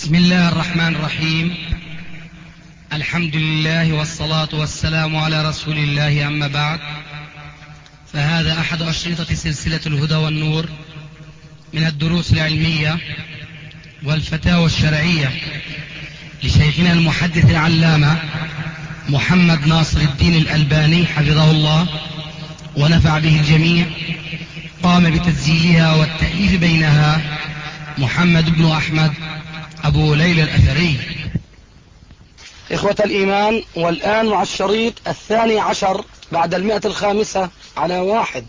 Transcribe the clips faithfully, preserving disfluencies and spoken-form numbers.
بسم الله الرحمن الرحيم. الحمد لله والصلاة والسلام على رسول الله، أما بعد، فهذا أحد أشرطة سلسلة الهدى والنور من الدروس العلمية والفتاوى الشرعية لشيخنا المحدث العلامة محمد ناصر الدين الألباني حفظه الله ونفع به الجميع. قام بتسجيلها والتأليف بينها محمد بن أحمد أبو ليلى الأثري. إخوة الإيمان، والآن مع الشريط الثاني عشر بعد المئة الخامسة على واحد.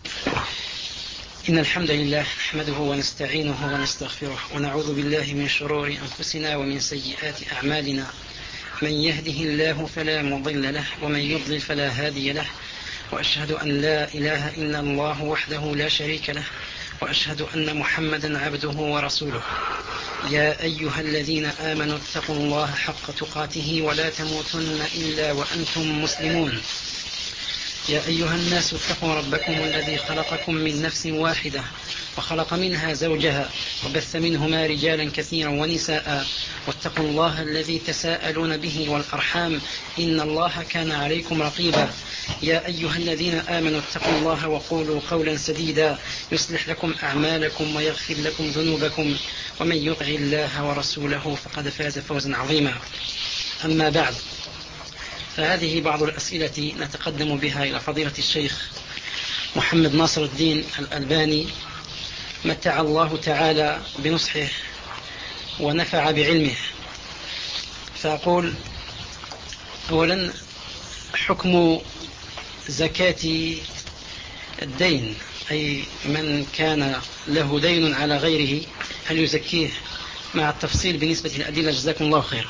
إن الحمد لله نحمده ونستعينه ونستغفره ونعوذ بالله من شرور أنفسنا ومن سيئات أعمالنا. من يهده الله فلا مضل له ومن يضلل فلا هادي له، وأشهد أن لا إله إلا الله وحده لا شريك له، وأشهد أن محمدا عبده ورسوله. يا أيها الذين آمنوا اتقوا الله حق تقاته ولا تموتن إلا وأنتم مسلمون. يا أيها الناس اتقوا ربكم الذي خلقكم من نفس واحدة وخلق منها زوجها وبث منهما رجالا كثيرا ونساء، واتقوا الله الذي تساءلون به والأرحام إن الله كان عليكم رقيبا. يا أيها الذين آمنوا اتقوا الله وقولوا قولا سديدا يصلح لكم أعمالكم ويغفر لكم ذنوبكم، ومن يطع الله ورسوله فقد فاز فوزا عظيما. أما بعد، فهذه بعض الأسئلة نتقدم بها إلى فضيلة الشيخ محمد ناصر الدين الألباني، متع الله تعالى بنصحه ونفع بعلمه. فأقول: أولا، حكم زكاة الدين، أي من كان له دين على غيره هل يزكيه؟ مع التفصيل بالنسبة للأدلة، جزاكم الله خيرا.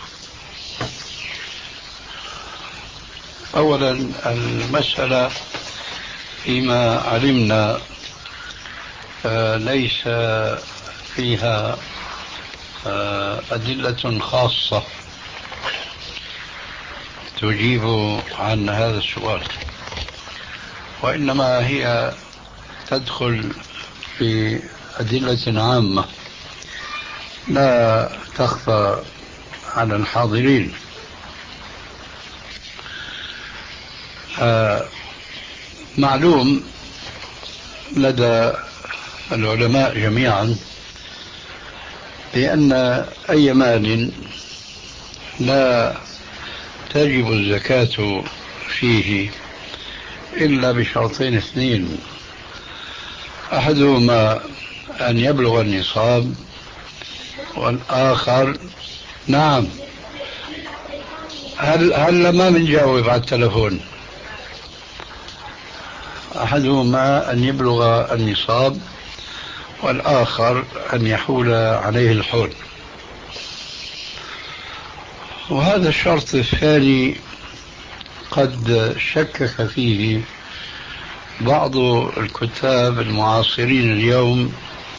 أولا، المسألة فيما علمنا ليس فيها أدلة خاصة تجيب عن هذا السؤال، وإنما هي تدخل في أدلة عامة لا تخفى على الحاضرين. آه معلوم لدى العلماء جميعا بأن أي مال لا تجب الزكاة فيه إلا بشرطين اثنين: أحدهما أن يبلغ النصاب، والآخر نعم هل هل ما بنجاوب على التلفون أحدهما أن يبلغ النصاب، والآخر أن يحول عليه الحول. وهذا الشرط الثاني قد شكك فيه بعض الكتاب المعاصرين اليوم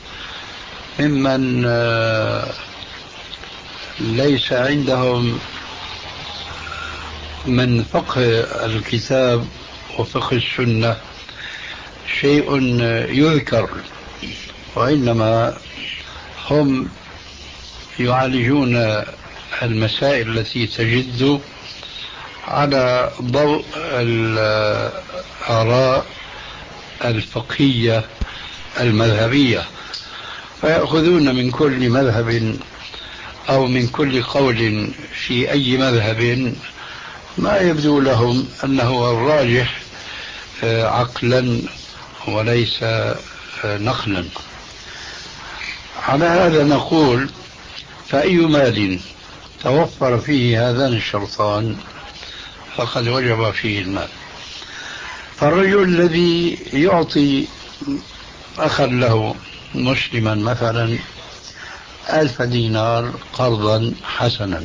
ممن ليس عندهم من فقه الكتاب وفقه السنة شيء يذكر، وإنما هم يعالجون المسائل التي تجد على ضوء الآراء الفقهية المذهبية، فيأخذون من كل مذهب أو من كل قول في أي مذهب ما يبدو لهم أنه الراجح عقلا وليس نقلا. على هذا نقول: فأي مال توفر فيه هذان الشرطان فقد وجب فيه المال. فالرجل الذي يعطي أخا له مسلما مثلا ألف دينار قرضا حسنا،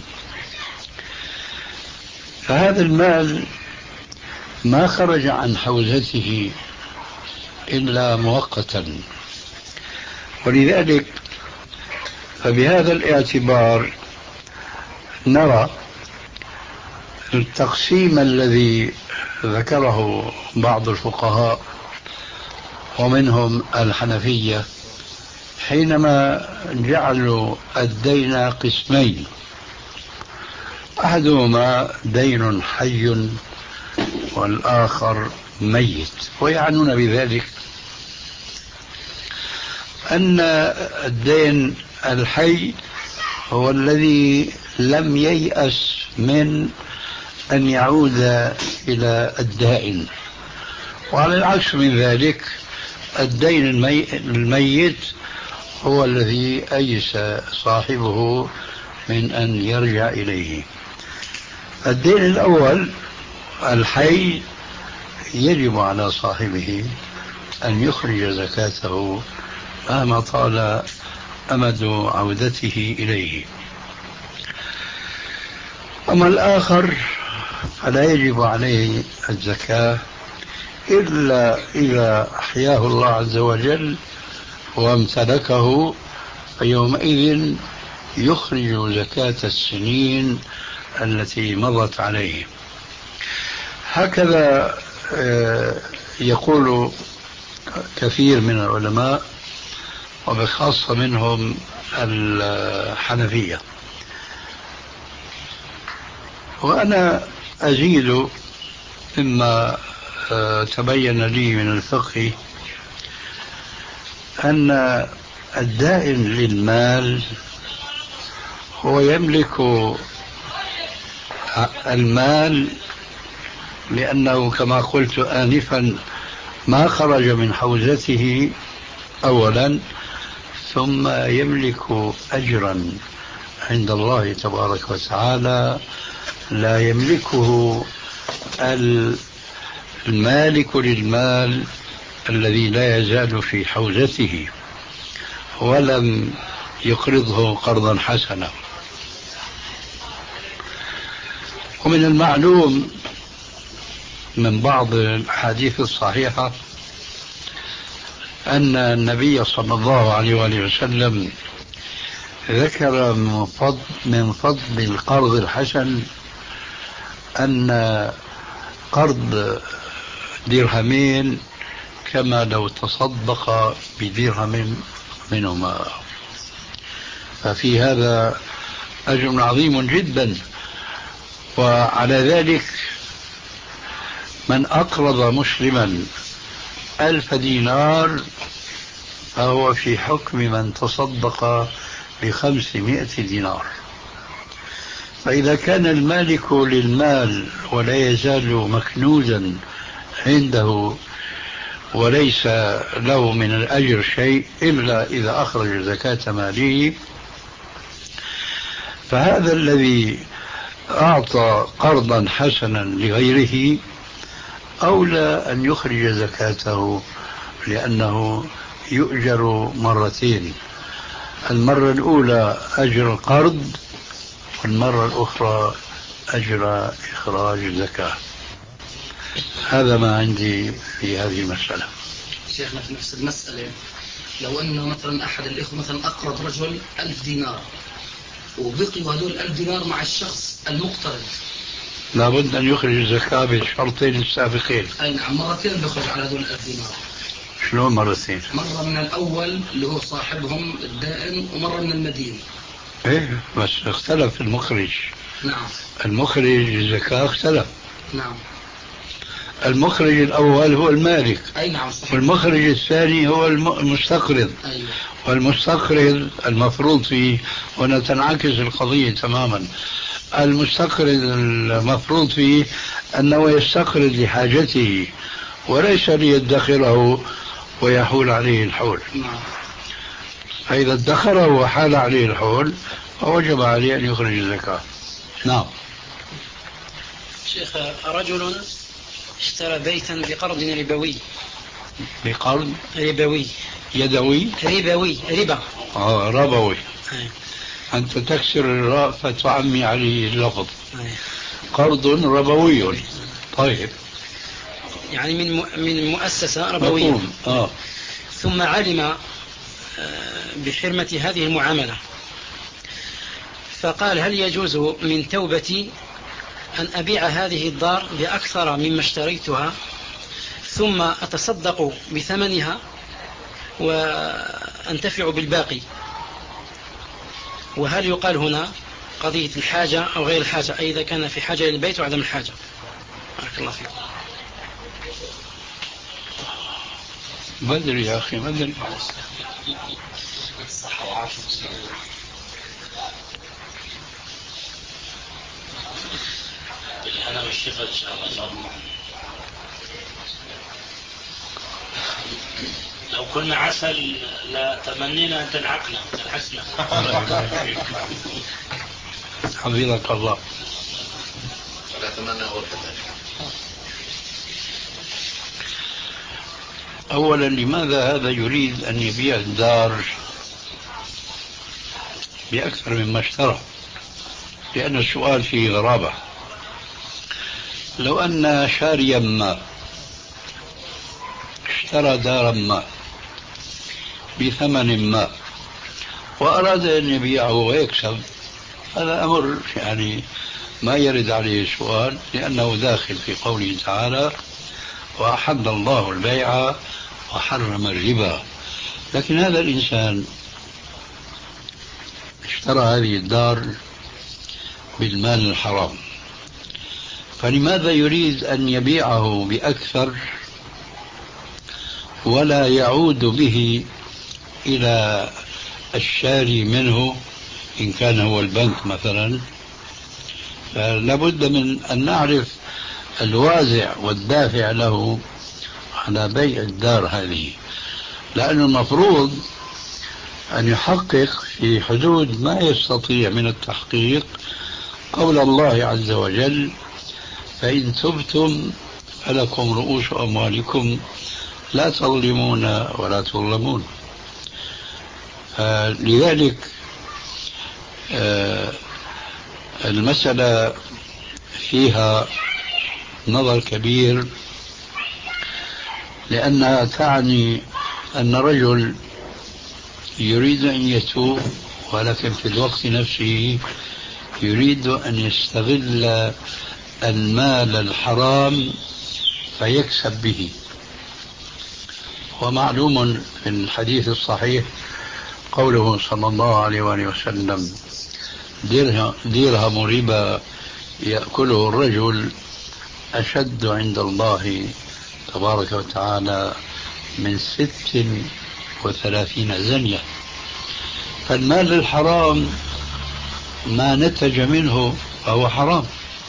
فهذا المال ما خرج عن حوزته إلا مؤقتا، ولذلك فبهذا الاعتبار نرى التقسيم الذي ذكره بعض الفقهاء ومنهم الحنفية حينما جعلوا الدين قسمين، أحدهما دين حي والآخر ميت، ويعنون بذلك أن الدين الحي هو الذي لم ييأس من أن يعود إلى الدائن، وعلى العكس من ذلك الدين الميت هو الذي أيس صاحبه من أن يرجع إليه. الدين الأول الحي يجب على صاحبه أن يخرج زكاته مهما طال أمد عودته إليه. أما الآخر فلا يجب عليه الزكاة إلا إذا أحياه الله عز وجل وامتلكه، فيومئذ يخرج زكاة السنين التي مضت عليه. هكذا يقول كثير من العلماء وبخاصة منهم الحنفية. وأنا أزيد مما تبين لي من الفقه أن الدائن للمال هو يملك المال لأنه كما قلت آنفا ما خرج من حوزته أولا، ثم يملك أجرا عند الله تبارك وتعالى لا يملكه المالك للمال الذي لا يزال في حوزته ولم يقرضه قرضا حسنا. ومن المعلوم من بعض الأحاديث الصحيحة أن النبي صلى الله عليه وآله وسلم ذكر من فضل, من فضل القرض الحسن أن قرض درهمين كما لو تصدق بدرهم منهما، ففي هذا أجر عظيم جدا. وعلى ذلك من أقرض مسلما ألف دينار فهو في حكم من تصدق بخمسمائة دينار. فإذا كان المالك للمال ولا يزال مكنوزا عنده وليس له من الأجر شيء إلا إذا أخرج زكاة ماله، فهذا الذي أعطى قرضا حسنا لغيره أولى أن يخرج زكاته، لأنه يؤجر مرتين، المرة الأولى أجر القرض والمرة الأخرى أجر إخراج الزكاة. هذا ما عندي في هذه المسألة. شيخنا في نفس المسألة، لو أنه مثلا أحد الإخوة مثلا أقرض رجل ألف دينار وبقي هذول الألف دينار مع الشخص المقترض، لابد أن يخرج الزكاة بالشرطين السابقين. أي نعم، مرتين بيخرج على هذول الألف دينار. شلون مرتين؟ مرة من الأول اللي هو صاحبهم الدائن ومرة من المدين. إيه بس اختلف المخرج. نعم. المخرج الزكاة اختلف. نعم. المخرج الأول هو المالك. أي نعم صحيح. والمخرج الثاني هو المستقرض. أيوة. والمستقرض المفروض فيه، هنا تنعكس القضية تماما. المستقرض المفروض فيه أنه يستقرض لحاجته وليس ليدخره ويحول عليه الحول. نعم. فإذا ادخره وحال عليه الحول فوجب عليه أن يخرج الزكاة. نعم. شيخ، رجل اشترى بيتا بقرض ربوي. بقرض ربوي يدوي ربوي ربا آه ربوي. أي. أنت تكسر الراء فتعمي عليه اللفظ. أي. قرض ربوي. طيب، يعني من من مؤسسة ربوية. آه. ثم علم بحرمة هذه المعاملة، فقال: هل يجوز من توبتي أن أبيع هذه الدار بأكثر مما اشتريتها ثم أتصدق بثمنها وأنتفع بالباقي. وهل يقال هنا قضية الحاجة أو غير الحاجة، أي إذا كان في حاجة للبيت وعدم الحاجة؟ بارك الله فيكم. بدري يا أخي بدري. بالهنا والشفا إن شاء الله. لو كنا عسل لتمنينا أن تلحقنا وتلحسنا. حفظك الله. ولا أتمنى أوقف. أولا، لماذا هذا يريد أن يبيع الدار بأكثر مما اشترى؟ لأن السؤال فيه غرابة. لو أن شاريا ما اشترى دارا ما بثمن ما وأراد أن يبيعه ويكسب، هذا أمر يعني ما يرد عليه سؤال، لأنه داخل في قوله تعالى: وأحل الله البيع وحرم الربا. لكن هذا الإنسان اشترى هذه الدار بالمال الحرام، فلماذا يريد أن يبيعه بأكثر ولا يعود به إلى الشاري منه إن كان هو البنك مثلا؟ لابد من أن نعرف الوازع والدافع له على بيع الدار هذه، لأن المفروض أن يحقق في حدود ما يستطيع من التحقيق قول الله عز وجل: فإن تبتم فلكم رؤوس أموالكم لا تظلمون ولا تظلمون. لذلك المسألة فيها نظر كبير، لأنها تعني أن رجل يريد أن يتوب، ولكن في الوقت نفسه يريد أن يستغل المال الحرام فيكسب به. ومعلوم في الحديث الصحيح قوله صلى الله عليه وآله وسلم: درهم ربا يأكله الرجل أشد عند الله تبارك وتعالى من ست وثلاثين زنية. فالمال الحرام ما نتج منه فهو حرام.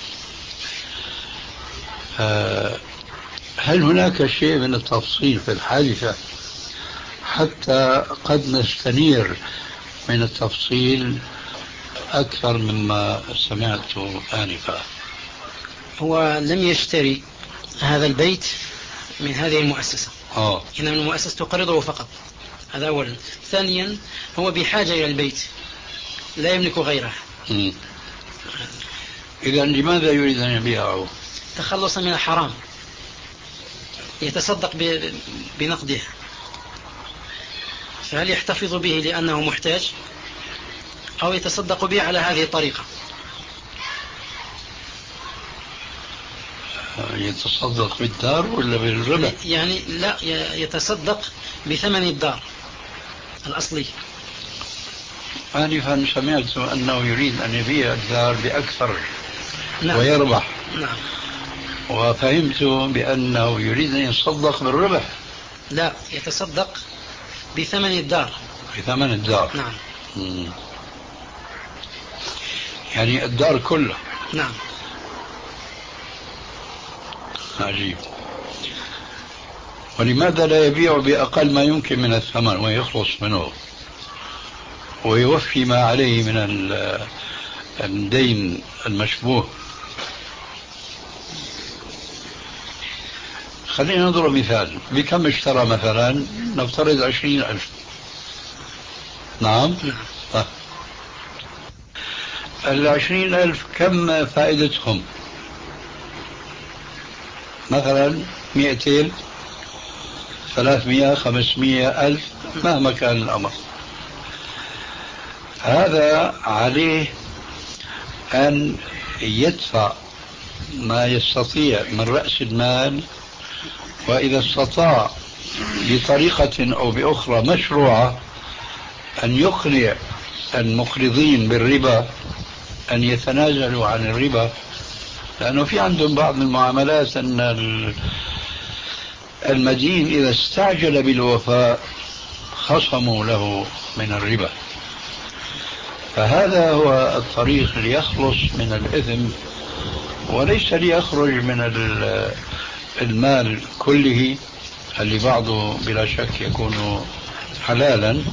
هل هناك شيء من التفصيل في الحادثة حتى قد نستنير من التفصيل أكثر مما سمعت آنفا؟ هو لم يشتري هذا البيت من هذه المؤسسة، آه. إنما المؤسسة تقرضه فقط، هذا أولا. ثانيا، هو بحاجة إلى البيت لا يملك غيره. إذا لماذا يريد أن يبيعه؟ تخلصا من الحرام، يتصدق بنقده. فهل يحتفظ به لأنه محتاج أو يتصدق به على هذه الطريقة؟ يتصدق بالدار ولا بالربا؟ يعني لا، يتصدق بثمن الدار الأصلي. آنفا سمعت أنه يريد أن يبيع الدار بأكثر. نعم. ويربح. نعم. وفهمت بأنه يريد أن يتصدق بالربح. لا، يتصدق بثمن الدار. بثمن الدار. نعم. مم. يعني الدار كلها. نعم. عجيب. ولماذا لا يبيع بأقل ما يمكن من الثمن ويخلص منه ويوفي ما عليه من الدين المشبوه؟ خلينا نضرب مثال. بكم اشترى مثلا؟ نفترض عشرين ألف. نعم. نعم. العشرين ألف كم فائدتهم؟ مثلا مئتين، ثلاثمائة، خمسمائة ألف، مهما كان الأمر. هذا عليه أن يدفع ما يستطيع من رأس المال، وإذا استطاع بطريقة أو بأخرى مشروعة أن يقنع المقرضين بالربا أن يتنازلوا عن الربا، لأنه في عندهم بعض المعاملات أن المدين إذا استعجل بالوفاء خصموا له من الربا. فهذا هو الطريق ليخلص من الإثم، وليس ليخرج من المال كله اللي بعضه بلا شك يكون حلالا،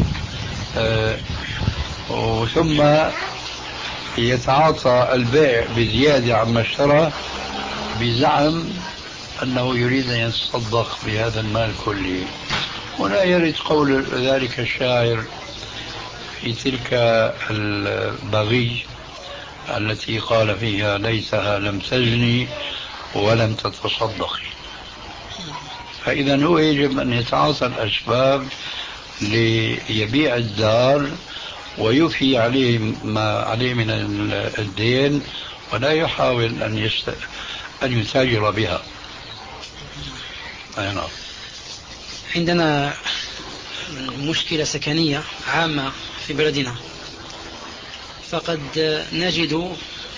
ثم يتعاطى البيع بزيادة عما اشترى بزعم أنه يريد أن يتصدق بهذا المال كله. ولا يرد قول ذلك الشاعر في تلك البغي التي قال فيها ليتها لم تزني ولم تتصدقي. فإذا هو يجب أن يتعاطى الأسباب ليبيع الدار ويفي عليه ما عليه من الدين، ولا يحاول أن يست... أن يتاجر بها. أي نعم. عندنا مشكلة سكنية عامة في بلدنا، فقد نجد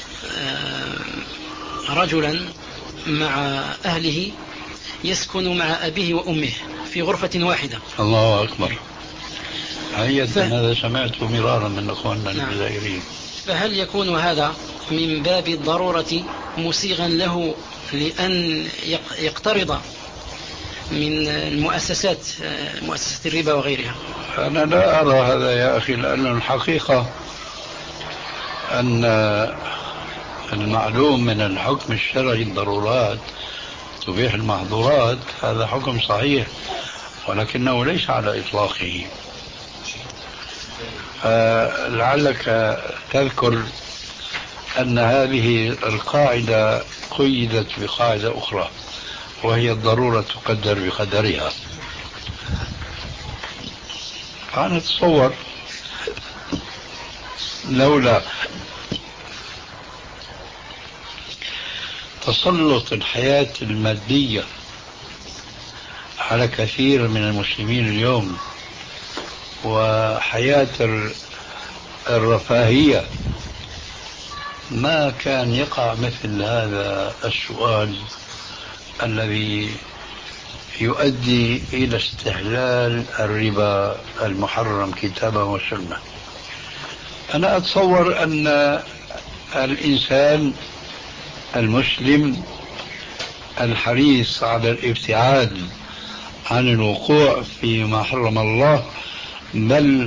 رجلا مع أهله يسكن مع أبيه وأمه في غرفة واحدة. الله أكبر. هيا ف... هذا سمعته مرارا من أخواننا الجزائريين. فهل يكون هذا من باب الضرورة مسيغا له لأن يقترض من المؤسسات مؤسسة الربا وغيرها؟ أنا لا أرى هذا يا أخي، لأن الحقيقة أن المعلوم من الحكم الشرعي الضرورات تبيح المحظورات، هذا حكم صحيح ولكنه ليس على إطلاقه. لعلك تذكر أن هذه القاعدة قيدت بقاعدة أخرى، وهي الضرورة تقدر بقدرها. أنا أتصور لولا تسلط الحياة المادية على كثير من المسلمين اليوم وحياة الرفاهية ما كان يقع مثل هذا السؤال الذي يؤدي إلى استحلال الربا المحرم كتابا وسنة. أنا أتصور أن الإنسان المسلم الحريص على الابتعاد عن الوقوع فيما حرم الله، بل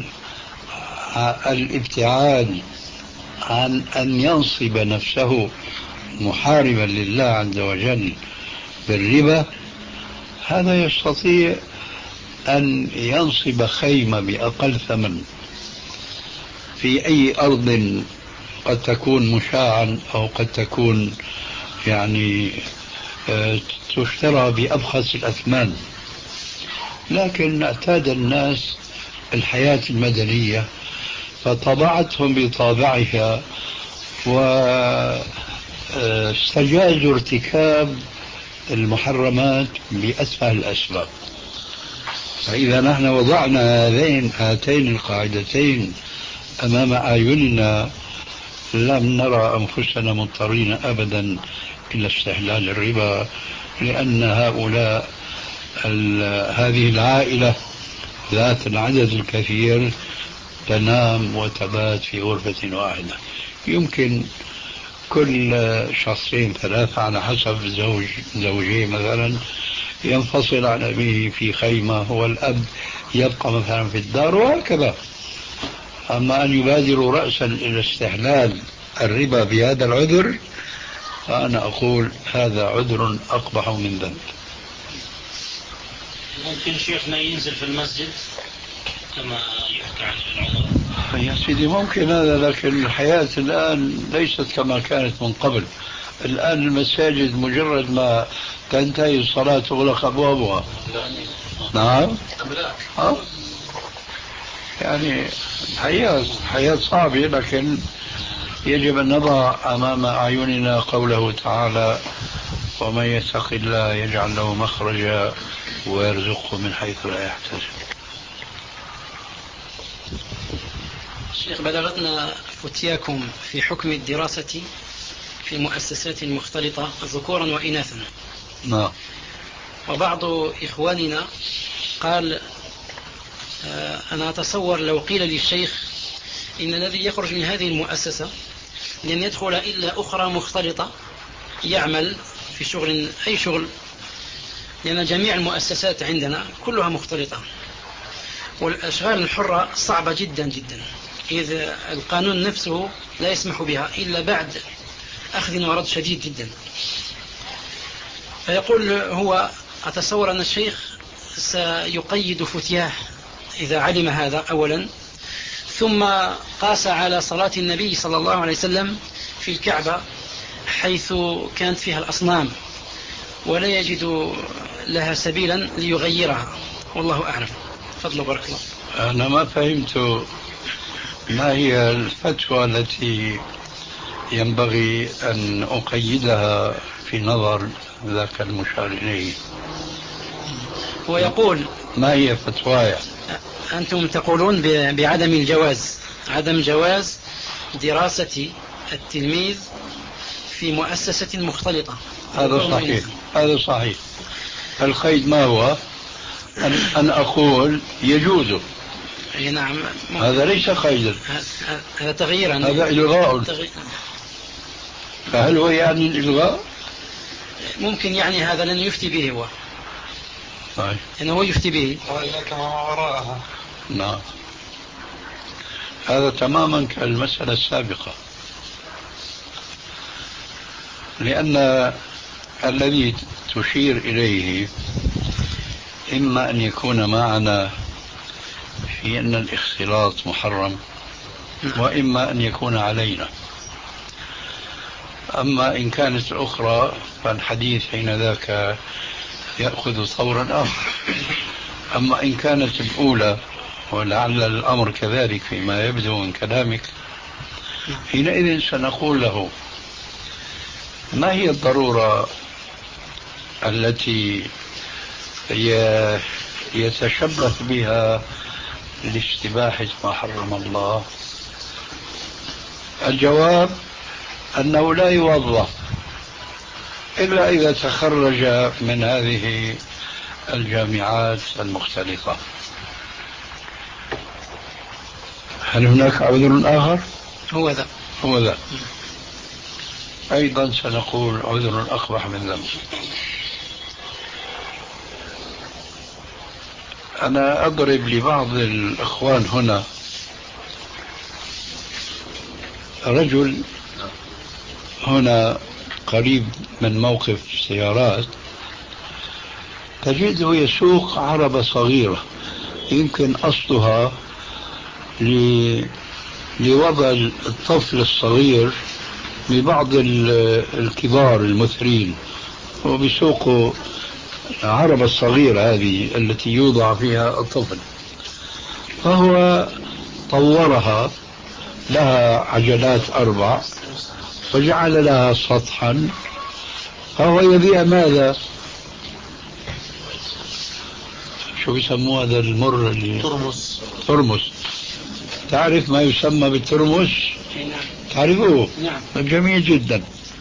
الابتعاد عن أن ينصب نفسه محاربا لله عز وجل بالربا، هذا يستطيع أن ينصب خيمة بأقل ثمن في أي أرض قد تكون مشاعا أو قد تكون يعني تشترى بأبخس الأثمان. لكن اعتاد الناس الحياة المدنية فطبعتهم بطابعها واستجازوا ارتكاب المحرمات بأسفل الأسباب. فإذا نحن وضعنا هذين هاتين القاعدتين أمام أعيننا لم نرى أنفسنا مضطرين أبدا إلى استحلال الربا، لأن هؤلاء هذه العائلة ذات العدد الكثير تنام وتبات في غرفة واحدة. يمكن كل شخصين ثلاثة على حسب زوج زوجين مثلا ينفصل عن أبيه في خيمة والأب يبقى مثلا في الدار وهكذا. أما أن يبادروا رأسا إلى استحلال الربا بهذا العذر، فأنا أقول هذا عذر أقبح من ذنب. ممكن شيخنا ينزل في المسجد كما يحكى عن العمر؟ يا سيدي ممكن هذا، لكن الحياة الآن ليست كما كانت من قبل. الآن المساجد مجرد ما تنتهي الصلاة تغلق أبوابها. نعم. ها؟ يعني حياة حياة صعبة، لكن يجب أن نضع أمام أعيننا قوله تعالى ومن يتق الله يجعل له مخرجا ويرزقه من حيث لا يحتسب. شيخ بلغتنا فتياكم في حكم الدراسة في المؤسسات المختلطة ذكورا وإناثا. نعم. وبعض إخواننا قال آه أنا أتصور لو قيل للشيخ إن الذي يخرج من هذه المؤسسة لن يدخل إلا أخرى مختلطة يعمل في شغل أي شغل، لأن جميع المؤسسات عندنا كلها مختلطة، والأشغال الحرة صعبة جدا جدا، إذ القانون نفسه لا يسمح بها إلا بعد أخذ ورد شديد جدا. فيقول هو أتصور أن الشيخ سيقيد فتياه إذا علم هذا أولا، ثم قاس على صلاة النبي صلى الله عليه وسلم في الكعبة حيث كانت فيها الأصنام ولا يجد لها سبيلا ليغيرها، والله أعلم. فضل بارك الله. أنا ما فهمت ما هي الفتوى التي ينبغي أن أقيدها في نظر ذاك المشار إليه. ويقول ما هي فتوايا؟ أنتم تقولون بعدم الجواز، عدم جواز دراسة التلميذ في مؤسسة مختلطة. هذا صحيح، هذا صحيح. القيد ما هو؟ أن, أن أقول يجوز. نعم. هذا ليس قيدا، هذا تغييرا، هذا إلغاء. تغيير. فهل هو يعني الإلغاء؟ ممكن يعني هذا لن يفتي به هو. طيب. إنه يفتي به. وإياك ما وراءها. نعم. هذا تماما كالمسألة السابقة، لأن الذي تشير إليه إما أن يكون معنا في أن الاختلاط محرم، وإما أن يكون علينا. أما إن كانت الأخرى فالحديث حين ذاك يأخذ صورا آخر. أما إن كانت الأولى، ولعل الأمر كذلك فيما يبدو من كلامك، حينئذ سنقول له ما هي الضرورة التي يتشبث بها لاستباحة ما حرم الله؟ الجواب أنه لا يوظف إلا إذا تخرج من هذه الجامعات المختلفة. هل هناك عذر آخر؟ هو ذا هو ذا أيضا سنقول عذر أقبح من ذنب. أنا أضرب لبعض الإخوان هنا رجل هنا قريب من موقف سيارات، تجده يسوق عربة صغيرة يمكن أصلها لوضع الطفل الصغير لبعض الكبار المثرين، وبيسوقوا عربة الصغيرة هذه التي يوضع فيها الطفل، فهو طورها، لها عجلات أربع وجعل لها سطحا، فهو يبيع ماذا؟ شو بيسموه هذا المر اللي ترمس. ترمس. تعرف ما يسمى بالترمس؟ تعرفوه؟ نعم. جميل جدا.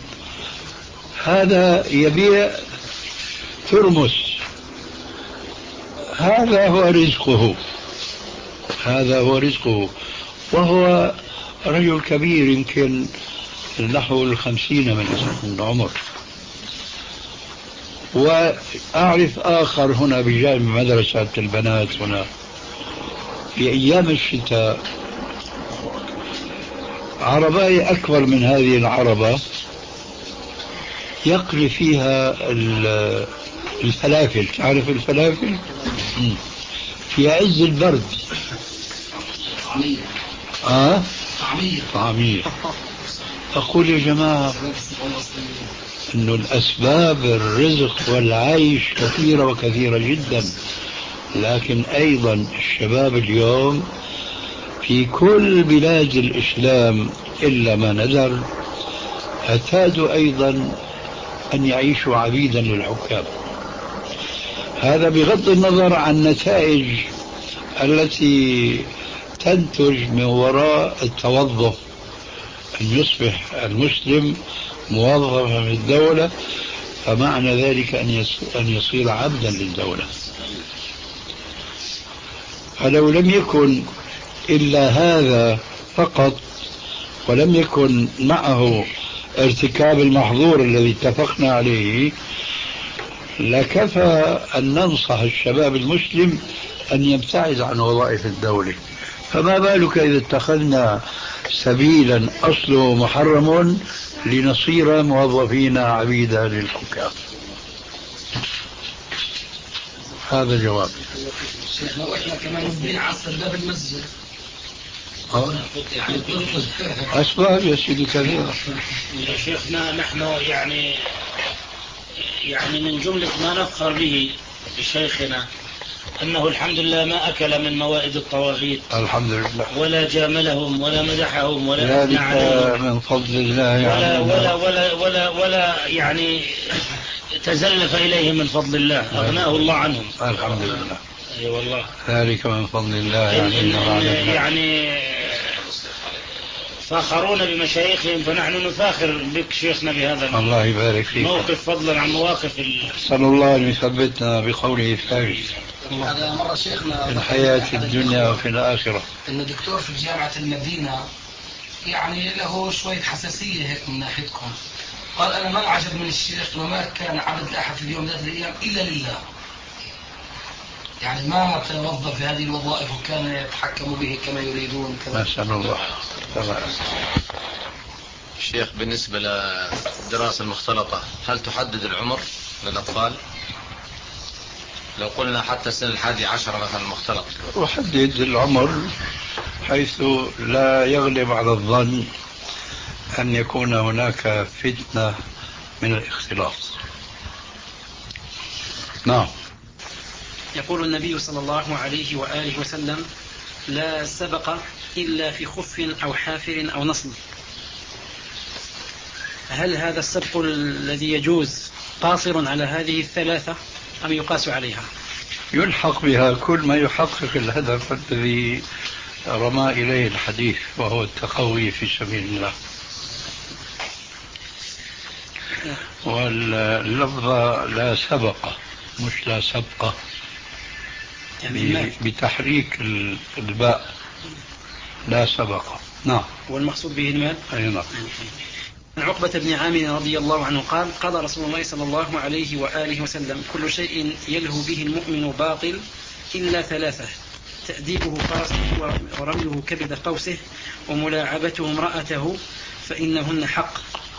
هذا يبيع ترمس، هذا هو رزقه، هذا هو رزقه، وهو رجل كبير يمكن نحو الخمسين من العمر. وأعرف آخر هنا بجانب مدرسة البنات هنا في أيام الشتاء عرباية أكبر من هذه العربة يقلي فيها الفلافل. تعرف الفلافل؟ في عز البرد. طعمية. آه؟ طعمية. طعمية. أقول يا جماعة إنه الأسباب الرزق والعيش كثيرة وكثيرة جدا، لكن أيضا الشباب اليوم في كل بلاد الإسلام إلا ما ندر اعتادوا أيضا أن يعيشوا عبيدا للحكام. هذا بغض النظر عن النتائج التي تنتج من وراء التوظف أن يصبح المسلم موظفا في الدولة، فمعنى ذلك أن يصير عبدا للدولة. فلو لم يكن إلا هذا فقط ولم يكن معه ارتكاب المحظور الذي اتفقنا عليه، لكفى أن ننصح الشباب المسلم أن يبتعد عن وظائف الدولة. فما بالك إذا اتخذنا سبيلا أصله محرم لنصير موظفين عبيدا للحكام. هذا جواب. شيخنا واحنا كمان نبين عصر باب المسجد. أسباب يا سيدي كثيرة. يا شيخنا نحن يعني يعني من جملة ما نفخر به بشيخنا أنه الحمد لله ما أكل من موائد الطواغيت، الحمد لله، ولا جاملهم ولا مدحهم ولا أثنى ذلك عليهم من فضل الله، ولا ولا ولا ولا ولا يعني تزلف إليهم من فضل الله، أغناه الله عنهم. الحمد لله. أي والله ذلك من فضل الله. يعني, يعني, يعني فاخرون بمشايخهم، فنحن نفاخر بك شيخنا بهذا الله يبارك فيك. موقف فضلا عن مواقف ال... أسأل الله أن يثبتنا بقوله الثابت هذا مرة شيخنا في الحياة الدنيا وفي الآخرة. إن دكتور في جامعة المدينة يعني له شوية حساسية هيك من ناحيتكم، قال أنا ما أعجب من الشيخ وما كان عبد أحد في اليوم ذات الأيام إلا لله، يعني ما توظف في هذه الوظائف وكان يتحكم به كما يريدون كذا. نسأل الله. الشيخ بالنسبة للدراسة المختلطة هل تحدد العمر للأطفال؟ لو قلنا حتى السنة الحادي عشر مثلا مختلط. أحدد العمر حيث لا يغلب على الظن أن يكون هناك فتنة من الاختلاط. نعم. يقول النبي صلى الله عليه وآله وسلم: لا سبق إلا في خف أو حافر أو نصل. هل هذا السبق الذي يجوز قاصر على هذه الثلاثة أم يقاس عليها؟ يلحق بها كل ما يحقق الهدف الذي رمى إليه الحديث، وهو التقوي في سبيل الله. واللفظة لا سبق مش لا سبقة، يعني بتحريك الباء، لا سبق. نعم. والمقصود به المال. أي نعم. عن عقبة بن عامر رضي الله عنه قال: قال رسول الله صلى الله عليه وآله وسلم: كل شيء يلهو به المؤمن باطل إلا ثلاثة: تأديبه فرسه ورميه كبد قوسه وملاعبته امرأته فإنهن حق.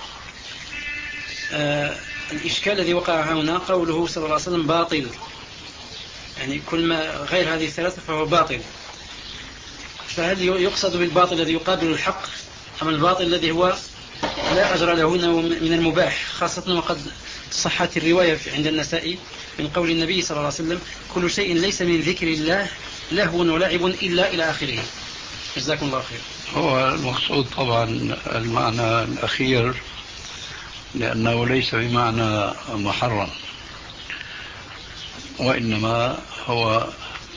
آه الإشكال الذي وقع هنا قوله صلى الله عليه وسلم باطل، يعني كل ما غير هذه الثلاثة فهو باطل. فهل يقصد بالباطل الذي يقابل الحق أم الباطل الذي هو لا أجر له من المباح، خاصة وقد صحت الرواية عند النسائي من قول النبي صلى الله عليه وسلم: كل شيء ليس من ذكر الله لهو ولعب إلا إلى آخره. جزاكم الله خير. هو المقصود طبعا المعنى الأخير، لأنه ليس بمعنى محرم، وإنما هو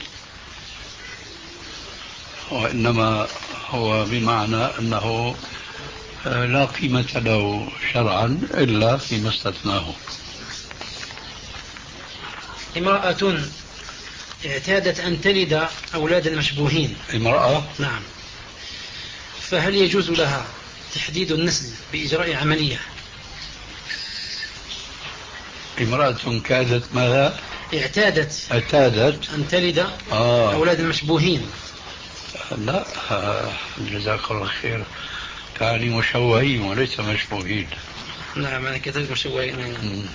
وإنما هو بمعنى أنه لا قيمة له شرعا إلا فيما استثناه. امرأة اعتادت أن تلد أولاد المشبوهين. امرأة؟ نعم. فهل يجوز لها تحديد النسل بإجراء عملية؟ امرأة كادت ماذا؟ اعتادت اعتادت أن تلد آه. أولاد المشبوهين. لا، جزاك الله خير، تعني مشوهين وليس مشبوهين. نعم أنا كتبت مشوهين.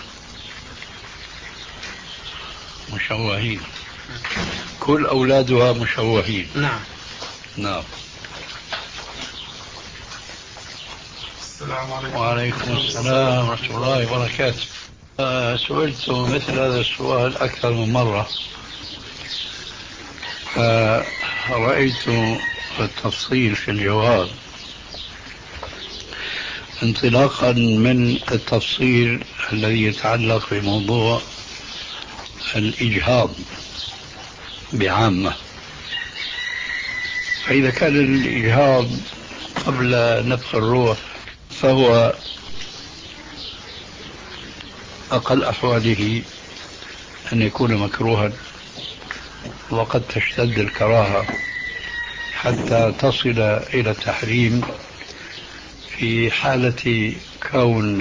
مشوهين، كل أولادها مشوهين. نعم. نعم. السلام عليكم. وعليكم السلام ورحمة الله وبركاته. آه سئلت مثل هذا السؤال أكثر من مرة، فرأيت التفصيل في الجواب انطلاقا من التفصيل الذي يتعلق بموضوع الإجهاض بعامة. فإذا كان الإجهاض قبل نفخ الروح فهو أقل أحواله أن يكون مكروها، وقد تشتد الكراهة حتى تصل إلى التحريم في حالة كون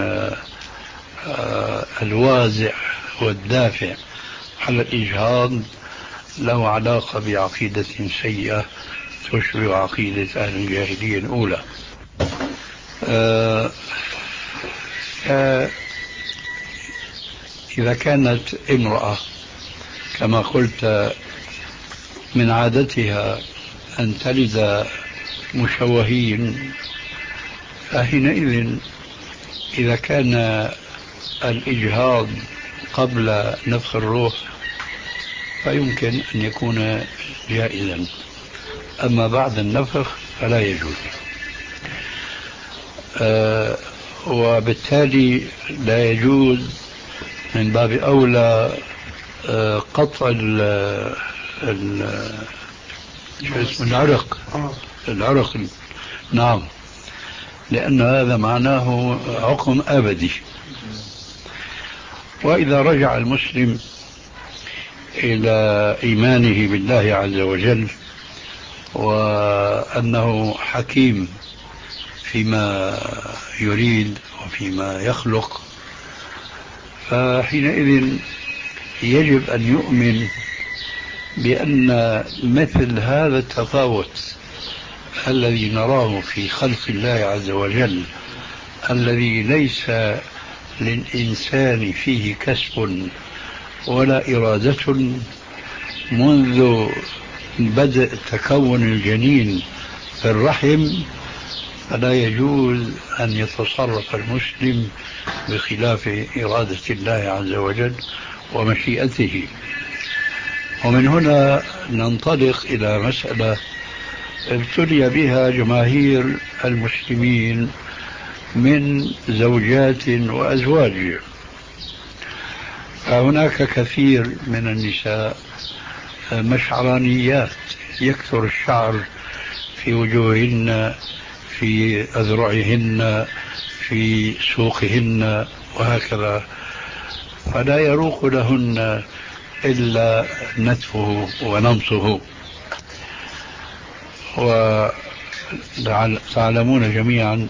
الوازع والدافع على الإجهاض له علاقة بعقيدة سيئة تشبه عقيدة أهل الجاهلية الأولى. إذا كانت امرأة كما قلت من عادتها أن تلد مشوهين، فحينئذ إذا كان الإجهاض قبل نفخ الروح فيمكن أن يكون جائزا، أما بعد النفخ فلا يجوز. أه وبالتالي لا يجوز من باب أولى أه قطع ال ال اسم العرق العرق نعم، لأن هذا معناه عقم أبدي. وإذا رجع المسلم إلى إيمانه بالله عز وجل وأنه حكيم فيما يريد وفيما يخلق، فحينئذ يجب أن يؤمن بأن مثل هذا التفاوت الذي نراه في خلق الله عز وجل، الذي ليس للإنسان فيه كسب ولا إرادة منذ بدء تكون الجنين في الرحم، فلا يجوز أن يتصرف المسلم بخلاف إرادة الله عز وجل ومشيئته. ومن هنا ننطلق إلى مسألة ابتلي بها جماهير المسلمين من زوجات وأزواج. فهناك كثير من النساء مشعرانيات، يكثر الشعر في وجوههن، في أذرعهن، في سوقهن وهكذا، فلا يروق لهن إلا نتفه ونمصه. وتعلمون جميعا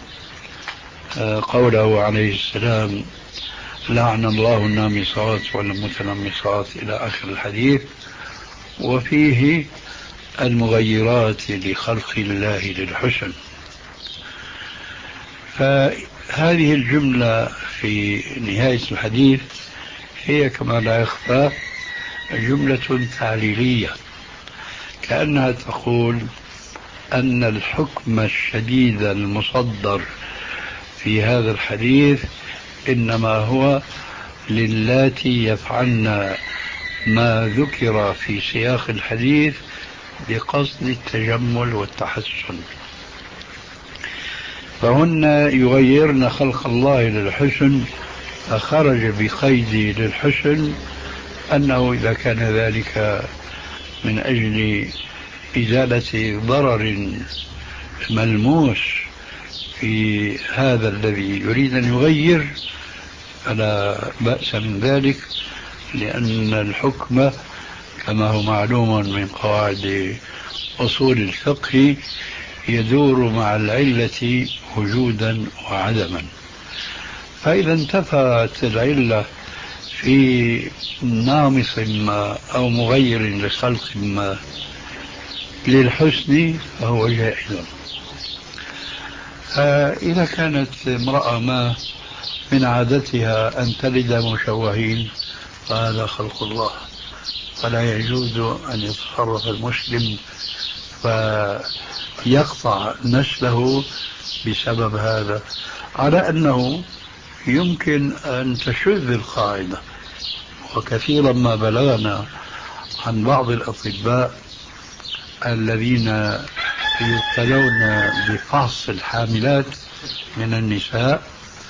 قوله عليه السلام: لعن الله النامصات والمتنمصات إلى آخر الحديث، وفيه المغيرات لخلق الله للحسن. فهذه الجملة في نهاية الحديث هي كما لا يخفى جملة تعليلية، كأنها تقول أن الحكم الشديد المصدر في هذا الحديث إنما هو للاتي يفعلن ما ذكر في سياق الحديث بقصد التجمل والتحسن، فهن يغيرن خلق الله للحسن، فخرج بقيد للحسن أنه إذا كان ذلك من أجل إزالة ضرر ملموس في هذا الذي يريد أن يغير فلا بأس من ذلك، لأن الحكم كما هو معلوم من قواعد أصول الفقه يدور مع العلة وجودا وعدما. فإذا انتفت العلة في نامص ما أو مغير لخلق ما للحسن فهو جائز. فإذا كانت امرأة ما من عادتها أن تلد مشوهين فهذا خلق الله، فلا يجوز أن يتصرف المسلم فيقطع نسله بسبب هذا، على أنه يمكن أن تشذ القاعدة. وكثيرا ما بلغنا عن بعض الأطباء الذين يبتلون بفحص الحاملات من النساء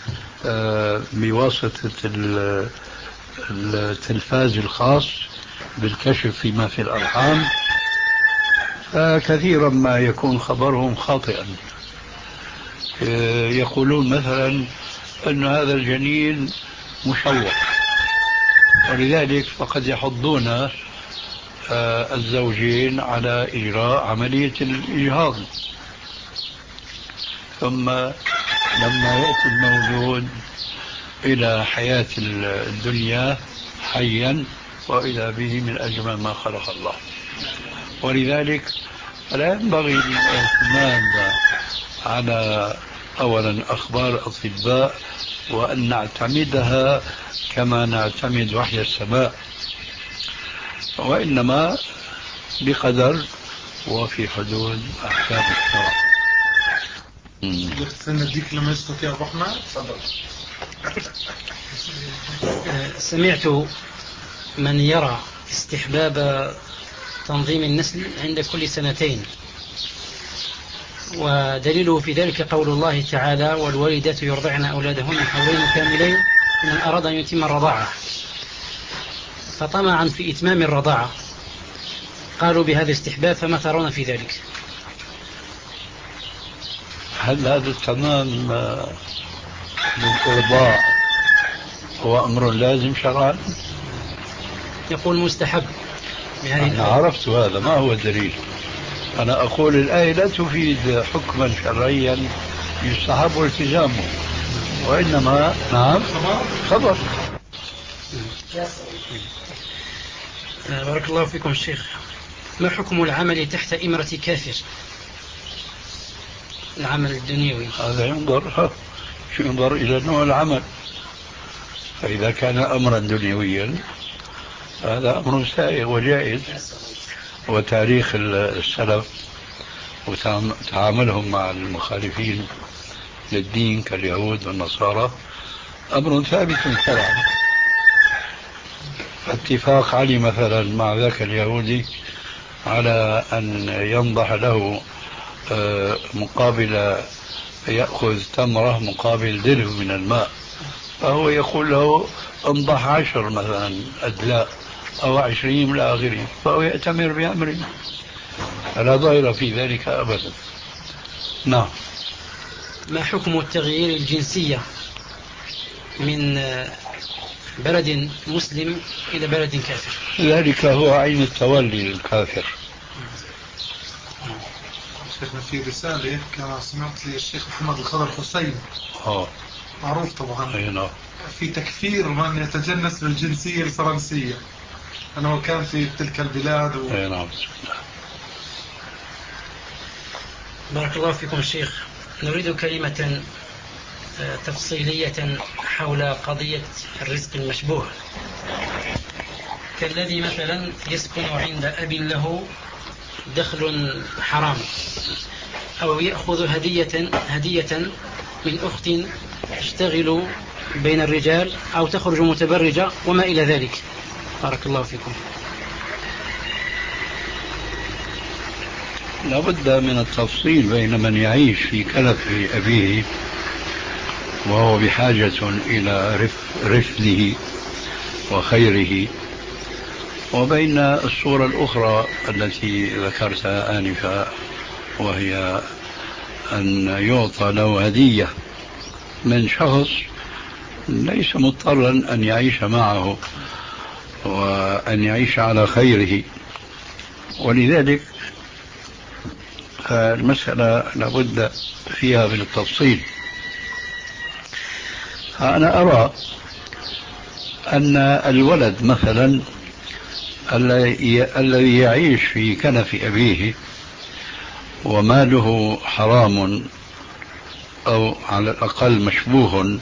بواسطة التلفاز الخاص بالكشف فيما في الأرحام، فكثيرا ما يكون خبرهم خاطئا. يقولون مثلا أن هذا الجنين مشوه، ولذلك فقد يحضون الزوجين على إجراء عملية الإجهاض، ثم لما يأتي المولود إلى حياة الدنيا حيا وإذا به من أجمل ما خلق الله. ولذلك فلا ينبغي الاعتماد على أولا أخبار الأطباء وأن نعتمدها كما نعتمد وحي السماء، وإنما بقدر وفي حدود أحكام الشرع. نديك لما يستطيع أبو أحمد. تفضل. سمعت من يرى استحباب تنظيم النسل عند كل سنتين، ودليله في ذلك قول الله تعالى: والوالدات يرضعن أولادهن حولين كاملين من أراد أن يتم الرضاعة. فطمعا في إتمام الرضاعة قالوا بهذا الاستحباب، فما ترون في ذلك؟ هل هذا التمام للإرضاع هو أمر لازم شرعا؟ يقول مستحب. أنا عرفت هذا، ما هو الدليل؟ أنا أقول الآية لا تفيد حكما شرعيا يستحب التزامه، وإنما نعم خبر. بارك الله فيكم الشيخ. ما حكم العمل تحت إمرة كافر؟ العمل الدنيوي هذا ينظر ينظر إلى نوع العمل، فإذا كان أمرا دنيويا هذا أمر سائغ وجائز، وتاريخ السلف وتعاملهم مع المخالفين للدين كاليهود والنصارى أمر ثابت شرعا. اتفاق علي مثلا مع ذاك اليهودي على أن ينضح له مقابل يأخذ تمرة مقابل دلو من الماء، فهو يقول له انضح عشر مثلا أدلاء أو عشرين إلى آخره، فهو يأتمر بأمره، فلا ضير في ذلك أبدا. نعم. ما حكم التغيير الجنسية من بلد مسلم إلى بلد كافر؟ ذلك هو عين التولي للكافر. شيخنا في رسالة كما سمعت لي الشيخ محمد الخضر حسين، أوه. معروف طبعا، أينا. في تكفير من يتجنس بالجنسية الفرنسية أنه كان في تلك البلاد و... أينا. بارك الله فيكم الشيخ. نريد كلمة تفصيلية حول قضية الرزق المشبوه، كالذي مثلا يسكن عند أب له دخل حرام، أو يأخذ هدية هدية من أخت تشتغل بين الرجال أو تخرج متبرجة وما إلى ذلك. بارك الله فيكم. لابد من التفصيل بين من يعيش في كنف أبيه وهو بحاجة إلى رفده وخيره، وبين الصورة الأخرى التي ذكرتها آنفا، وهي أن يعطى له هدية من شخص ليس مضطرا أن يعيش معه وأن يعيش على خيره. ولذلك المسألة لابد فيها من التفصيل. أنا أرى أن الولد مثلا الذي يعيش في كنف أبيه وماله حرام أو على الأقل مشبوه،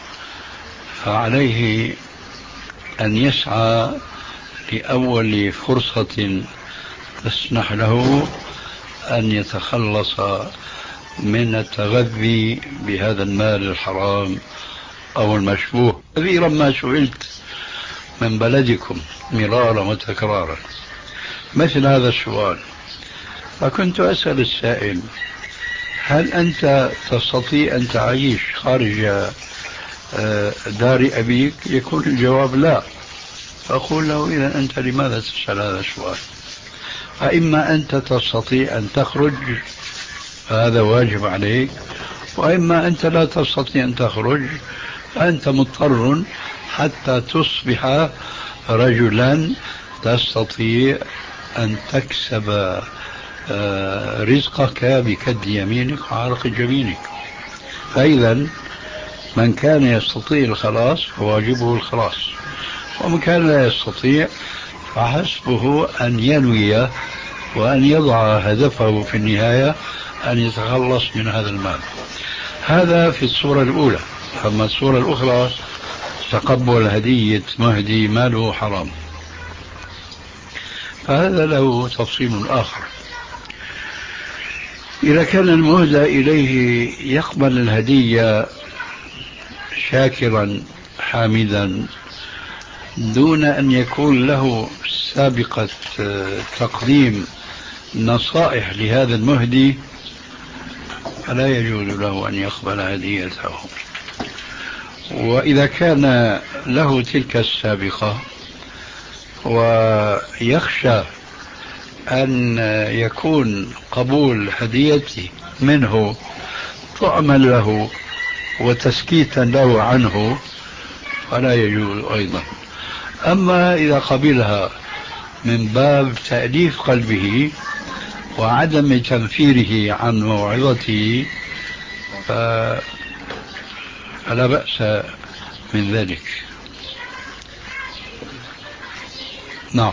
فعليه أن يسعى لأول فرصة تسنح له أن يتخلص من التغذي بهذا المال الحرام أو المشبوه. كثيرا ما سئلت من بلدكم مرارا وتكرارا مثل هذا السؤال، فكنت أسأل السائل: هل أنت تستطيع أن تعيش خارج دار أبيك؟ يكون الجواب لا. فأقول له: إذا أنت لماذا تسأل هذا السؤال؟ فإما أنت تستطيع أن تخرج فهذا واجب عليك، وإما أنت لا تستطيع أن تخرج فأنت مضطر حتى تصبح رجلا تستطيع أن تكسب رزقك بكد يمينك وعرق جبينك. فإذا من كان يستطيع الخلاص فواجبه الخلاص، ومن كان لا يستطيع فحسبه أن ينوي وأن يضع هدفه في النهاية أن يتخلص من هذا المال. هذا في الصورة الأولى. أما الصورة الأخرى تقبل هدية مهدي ماله حرام، فهذا له تفصيل آخر. إذا كان المهدى إليه يقبل الهدية شاكرا حامدا دون أن يكون له سابقة تقديم نصائح لهذا المهدي، فلا يجوز له أن يقبل هديته. وإذا كان له تلك السابقة ويخشى أن يكون قبول هديته منه تعمل له وتسكيتا له عنه فلا يجوز أيضا. أما إذا قبلها من باب تأليف قلبه وعدم تنفيره عن موعظته فلا بأس من ذلك. نعم.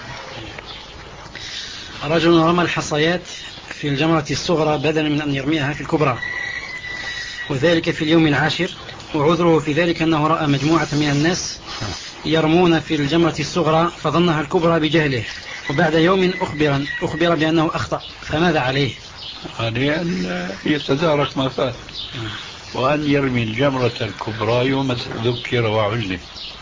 رجل رمى الحصيات في الجمرة الصغرى بدلا من أن يرميها في الكبرى، وذلك في اليوم العاشر، وعذره في ذلك أنه رأى مجموعة من الناس يرمون في الجمرة الصغرى فظنها الكبرى بجهله، وبعد يوم أخبر, أخبر بأنه أخطأ، فماذا عليه؟ عليه أن يتدارك ما فات وأن يرمي الجمرة الكبرى يوم ذكر وعلم.